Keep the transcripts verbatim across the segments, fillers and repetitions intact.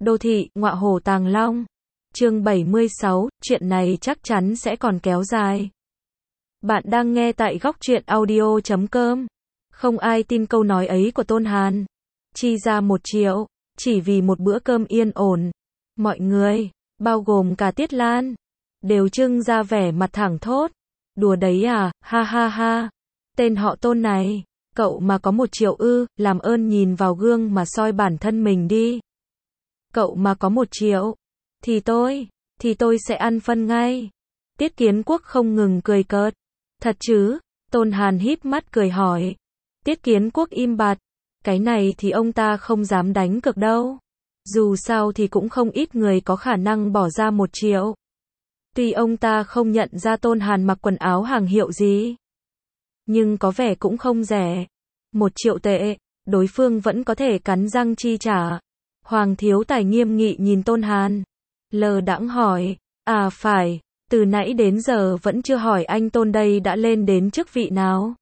Đô thị, ngọa hổ tàng long. Chương bảy mươi sáu, chuyện này chắc chắn sẽ còn kéo dài. Bạn đang nghe tại góc truyện audio chấm com. Không ai tin câu nói ấy của Tôn Hàn. Chi ra một triệu, chỉ vì một bữa cơm yên ổn. Mọi người, bao gồm cả Tiết Lan, đều trưng ra vẻ mặt thẳng thốt. Đùa đấy à, ha ha ha. Tên họ Tôn này, cậu mà có một triệu ư, làm ơn nhìn vào gương mà soi bản thân mình đi. Cậu mà có một triệu, thì tôi, thì tôi sẽ ăn phân ngay. Tiết Kiến Quốc không ngừng cười cợt. Thật chứ? Tôn Hàn híp mắt cười hỏi. Tiết Kiến Quốc im bặt. Cái này thì ông ta không dám đánh cược đâu. Dù sao thì cũng không ít người có khả năng bỏ ra một triệu. Tuy ông ta không nhận ra Tôn Hàn mặc quần áo hàng hiệu gì, nhưng có vẻ cũng không rẻ. Một triệu tệ, đối phương vẫn có thể cắn răng chi trả. Hoàng Thiếu Tài nghiêm nghị nhìn Tôn Hàn. Lờ đãng hỏi, à phải, từ nãy đến giờ vẫn chưa hỏi anh Tôn đây đã lên đến chức vị nào.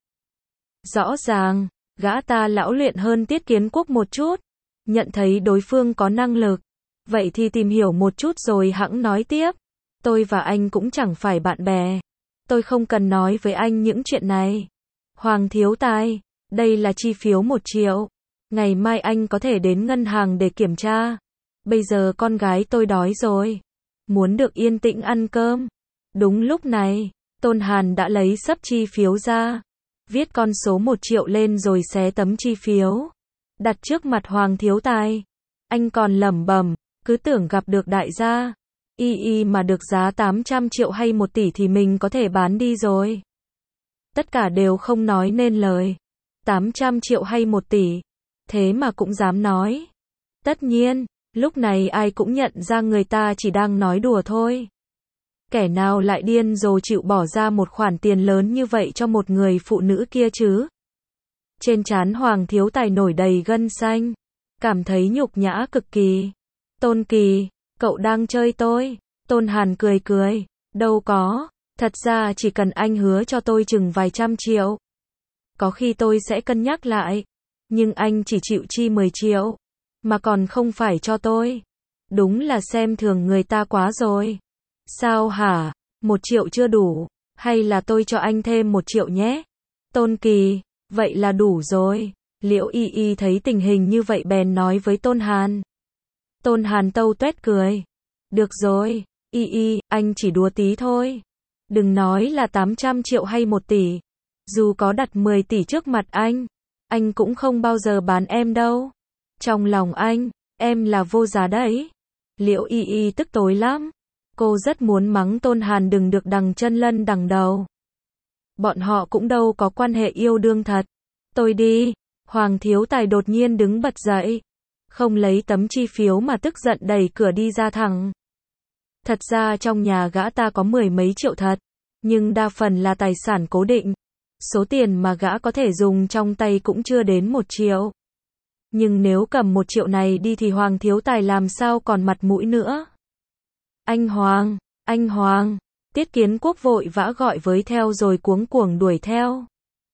Rõ ràng, gã ta lão luyện hơn Tiết Kiến Quốc một chút. Nhận thấy đối phương có năng lực. Vậy thì tìm hiểu một chút rồi hẵng nói tiếp. Tôi và anh cũng chẳng phải bạn bè. Tôi không cần nói với anh những chuyện này. Hoàng Thiếu Tài, đây là chi phiếu một triệu. Ngày mai anh có thể đến ngân hàng để kiểm tra. Bây giờ con gái tôi đói rồi. Muốn được yên tĩnh ăn cơm. Đúng lúc này, Tôn Hàn đã lấy sấp chi phiếu ra. Viết con số một triệu lên rồi xé tấm chi phiếu. Đặt trước mặt Hoàng Thiếu Tài. Anh còn lẩm bẩm, cứ tưởng gặp được đại gia. Y y mà được giá tám trăm triệu hay một tỷ thì mình có thể bán đi rồi. Tất cả đều không nói nên lời. tám trăm triệu hay một tỷ. Thế mà cũng dám nói. Tất nhiên, lúc này ai cũng nhận ra người ta chỉ đang nói đùa thôi. Kẻ nào lại điên rồ chịu bỏ ra một khoản tiền lớn như vậy cho một người phụ nữ kia chứ? Trên trán Hoàng Thiếu Tài nổi đầy gân xanh. Cảm thấy nhục nhã cực kỳ. Tôn Kỳ, cậu đang chơi tôi. Tôn Hàn cười cười. Đâu có, thật ra chỉ cần anh hứa cho tôi chừng vài trăm triệu. Có khi tôi sẽ cân nhắc lại. Nhưng anh chỉ chịu chi mười triệu. Mà còn không phải cho tôi. Đúng là xem thường người ta quá rồi. Sao hả? Một triệu chưa đủ. Hay là tôi cho anh thêm một triệu nhé? Tôn Kỳ, vậy là đủ rồi. Liễu Y Y thấy tình hình như vậy bèn nói với Tôn Hàn. Tôn Hàn tâu tuét cười. Được rồi, Y Y, anh chỉ đùa tí thôi. Đừng nói là tám trăm triệu hay một tỷ. Dù có đặt mười tỷ trước mặt anh, anh cũng không bao giờ bán em đâu. Trong lòng anh, em là vô giá đấy. Liễu Y Y tức tối lắm. Cô rất muốn mắng Tôn Hàn đừng được đằng chân lân đằng đầu. Bọn họ cũng đâu có quan hệ yêu đương thật. Tôi đi. Hoàng Thiếu Tài đột nhiên đứng bật dậy. Không lấy tấm chi phiếu mà tức giận đẩy cửa đi ra thẳng. Thật ra trong nhà gã ta có mười mấy triệu thật. Nhưng đa phần là tài sản cố định. Số tiền mà gã có thể dùng trong tay cũng chưa đến một triệu. Nhưng nếu cầm một triệu này đi thì Hoàng Thiếu Tài làm sao còn mặt mũi nữa. Anh Hoàng, anh Hoàng. Tiết Kiến Quốc vội vã gọi với theo rồi cuống cuồng đuổi theo.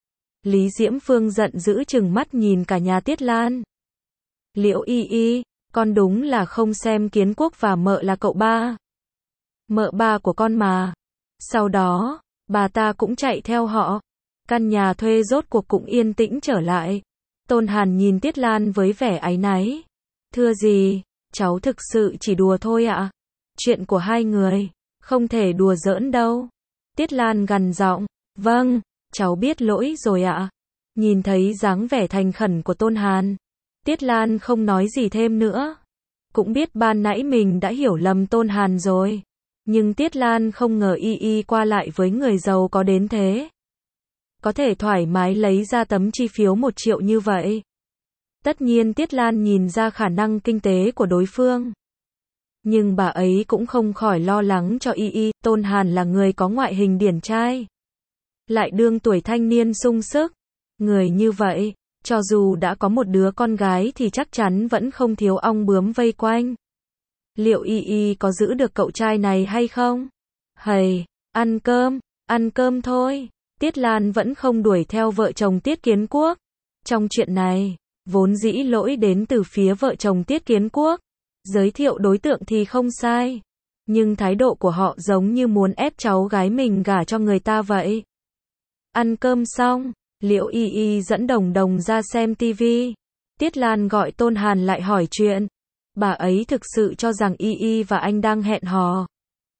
Lý Diễm Phương giận dữ trừng mắt nhìn cả nhà Tiết Lan. Liễu Y Y, con đúng là không xem Kiến Quốc và mợ là cậu ba. Mợ ba của con mà. Sau đó, bà ta cũng chạy theo họ. Căn nhà thuê rốt cuộc cũng yên tĩnh trở lại. Tôn Hàn nhìn Tiết Lan với vẻ áy náy. Thưa gì, cháu thực sự chỉ đùa thôi ạ. Chuyện của hai người, không thể đùa giỡn đâu. Tiết Lan gằn giọng, vâng, cháu biết lỗi rồi ạ. Nhìn thấy dáng vẻ thành khẩn của Tôn Hàn, Tiết Lan không nói gì thêm nữa. Cũng biết ban nãy mình đã hiểu lầm Tôn Hàn rồi. Nhưng Tiết Lan không ngờ Y Y qua lại với người giàu có đến thế. Có thể thoải mái lấy ra tấm chi phiếu một triệu như vậy. Tất nhiên Tiết Lan nhìn ra khả năng kinh tế của đối phương. Nhưng bà ấy cũng không khỏi lo lắng cho Y Y. Tôn Hàn là người có ngoại hình điển trai. Lại đương tuổi thanh niên sung sức. Người như vậy, cho dù đã có một đứa con gái thì chắc chắn vẫn không thiếu ong bướm vây quanh. Liệu Y Y có giữ được cậu trai này hay không? Hầy, ăn cơm, ăn cơm thôi. Tiết Lan vẫn không đuổi theo vợ chồng Tiết Kiến Quốc. Trong chuyện này, vốn dĩ lỗi đến từ phía vợ chồng Tiết Kiến Quốc. Giới thiệu đối tượng thì không sai. Nhưng thái độ của họ giống như muốn ép cháu gái mình gả cho người ta vậy. Ăn cơm xong, Liễu Y Y dẫn Đồng Đồng ra xem tivi. Tiết Lan gọi Tôn Hàn lại hỏi chuyện. Bà ấy thực sự cho rằng Y Y và anh đang hẹn hò.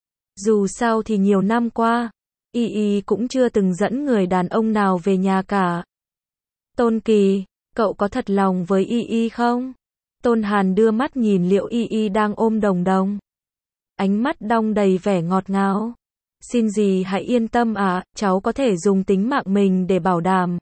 Dù sao thì nhiều năm qua, Y Y cũng chưa từng dẫn người đàn ông nào về nhà cả. Tôn Kỳ, cậu có thật lòng với Y Y không? Tôn Hàn đưa mắt nhìn Liễu Y Y đang ôm Đồng Đồng. Ánh mắt đong đầy vẻ ngọt ngào. Xin dì hãy yên tâm ạ, à, cháu có thể dùng tính mạng mình để bảo đảm.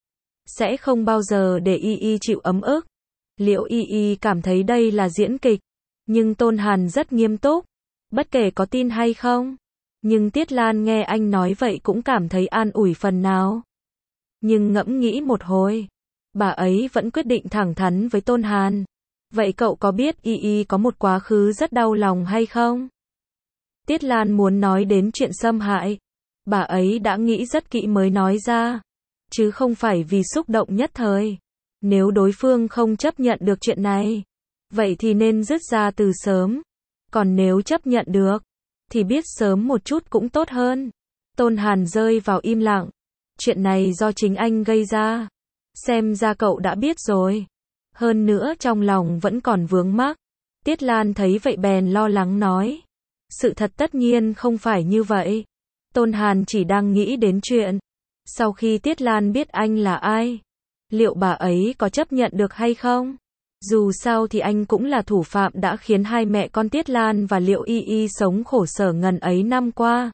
Sẽ không bao giờ để Y Y chịu ấm ức. Liễu Y Y cảm thấy đây là diễn kịch. Nhưng Tôn Hàn rất nghiêm túc. Bất kể có tin hay không. Nhưng Tiết Lan nghe anh nói vậy cũng cảm thấy an ủi phần nào. Nhưng ngẫm nghĩ một hồi, bà ấy vẫn quyết định thẳng thắn với Tôn Hàn. Vậy cậu có biết Y Y có một quá khứ rất đau lòng hay không? Tiết Lan muốn nói đến chuyện xâm hại. Bà ấy đã nghĩ rất kỹ mới nói ra. Chứ không phải vì xúc động nhất thời. Nếu đối phương không chấp nhận được chuyện này, vậy thì nên dứt ra từ sớm. Còn nếu chấp nhận được, thì biết sớm một chút cũng tốt hơn. Tôn Hàn rơi vào im lặng. Chuyện này do chính anh gây ra. Xem ra cậu đã biết rồi. Hơn nữa trong lòng vẫn còn vướng mắc. Tiết Lan thấy vậy bèn lo lắng nói. Sự thật tất nhiên không phải như vậy. Tôn Hàn chỉ đang nghĩ đến chuyện. Sau khi Tiết Lan biết anh là ai, liệu bà ấy có chấp nhận được hay không? Dù sao thì anh cũng là thủ phạm đã khiến hai mẹ con Tiết Lan và Liễu Y Y sống khổ sở ngần ấy năm qua.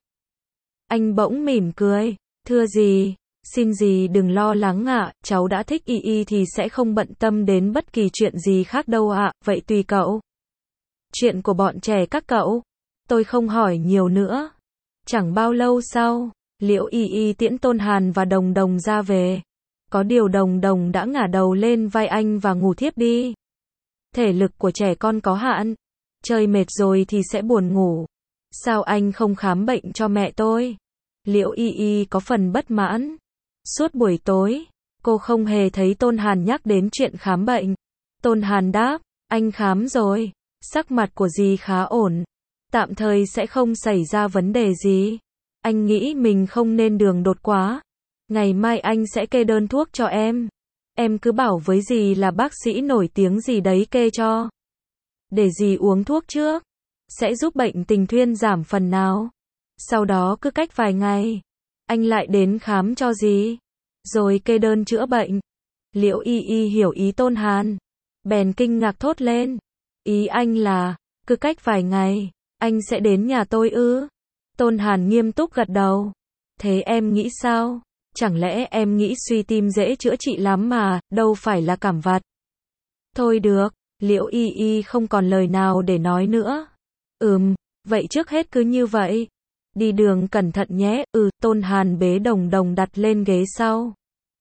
Anh bỗng mỉm cười. Thưa dì, xin dì đừng lo lắng ạ, à, cháu đã thích Y Y thì sẽ không bận tâm đến bất kỳ chuyện gì khác đâu ạ, à, vậy tùy cậu. Chuyện của bọn trẻ các cậu, tôi không hỏi nhiều nữa. Chẳng bao lâu sau, Liễu Y Y tiễn Tôn Hàn và Đồng Đồng ra về. Có điều Đồng Đồng đã ngả đầu lên vai anh và ngủ thiếp đi. Thể lực của trẻ con có hạn. Chơi mệt rồi thì sẽ buồn ngủ. Sao anh không khám bệnh cho mẹ tôi? Liễu Y Y có phần bất mãn. Suốt buổi tối, cô không hề thấy Tôn Hàn nhắc đến chuyện khám bệnh. Tôn Hàn đáp, anh khám rồi. Sắc mặt của dì khá ổn. Tạm thời sẽ không xảy ra vấn đề gì. Anh nghĩ mình không nên đường đột quá. Ngày mai anh sẽ kê đơn thuốc cho em. Em cứ bảo với dì là bác sĩ nổi tiếng gì đấy kê cho. Để dì uống thuốc trước. Sẽ giúp bệnh tình thuyên giảm phần nào. Sau đó cứ cách vài ngày, anh lại đến khám cho dì. Rồi kê đơn chữa bệnh. Liễu Y Y hiểu ý Tôn Hàn. Bèn kinh ngạc thốt lên. Ý anh là, cứ cách vài ngày, anh sẽ đến nhà tôi ư? Tôn Hàn nghiêm túc gật đầu. Thế em nghĩ sao? Chẳng lẽ em nghĩ suy tim dễ chữa trị lắm mà, đâu phải là cảm vặt. Thôi được, Liễu Y Y không còn lời nào để nói nữa. Ừm, vậy trước hết cứ như vậy. Đi đường cẩn thận nhé, ừ, Tôn Hàn bế Đồng Đồng đặt lên ghế sau.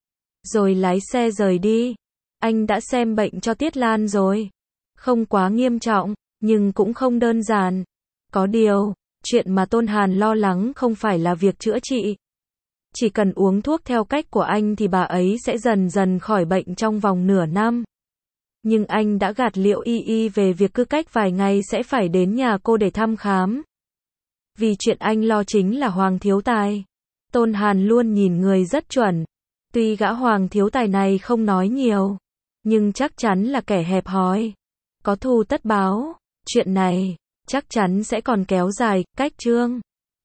Rồi lái xe rời đi. Anh đã xem bệnh cho Tiết Lan rồi. Không quá nghiêm trọng, nhưng cũng không đơn giản. Có điều, chuyện mà Tôn Hàn lo lắng không phải là việc chữa trị. Chỉ cần uống thuốc theo cách của anh thì bà ấy sẽ dần dần khỏi bệnh trong vòng nửa năm. Nhưng anh đã gạt Liễu Y Y về việc cứ cách vài ngày sẽ phải đến nhà cô để thăm khám. Vì chuyện anh lo chính là Hoàng Thiếu Tài. Tôn Hàn luôn nhìn người rất chuẩn. Tuy gã Hoàng Thiếu Tài này không nói nhiều, nhưng chắc chắn là kẻ hẹp hòi. Có thù tất báo. Chuyện này chắc chắn sẽ còn kéo dài. Cách chương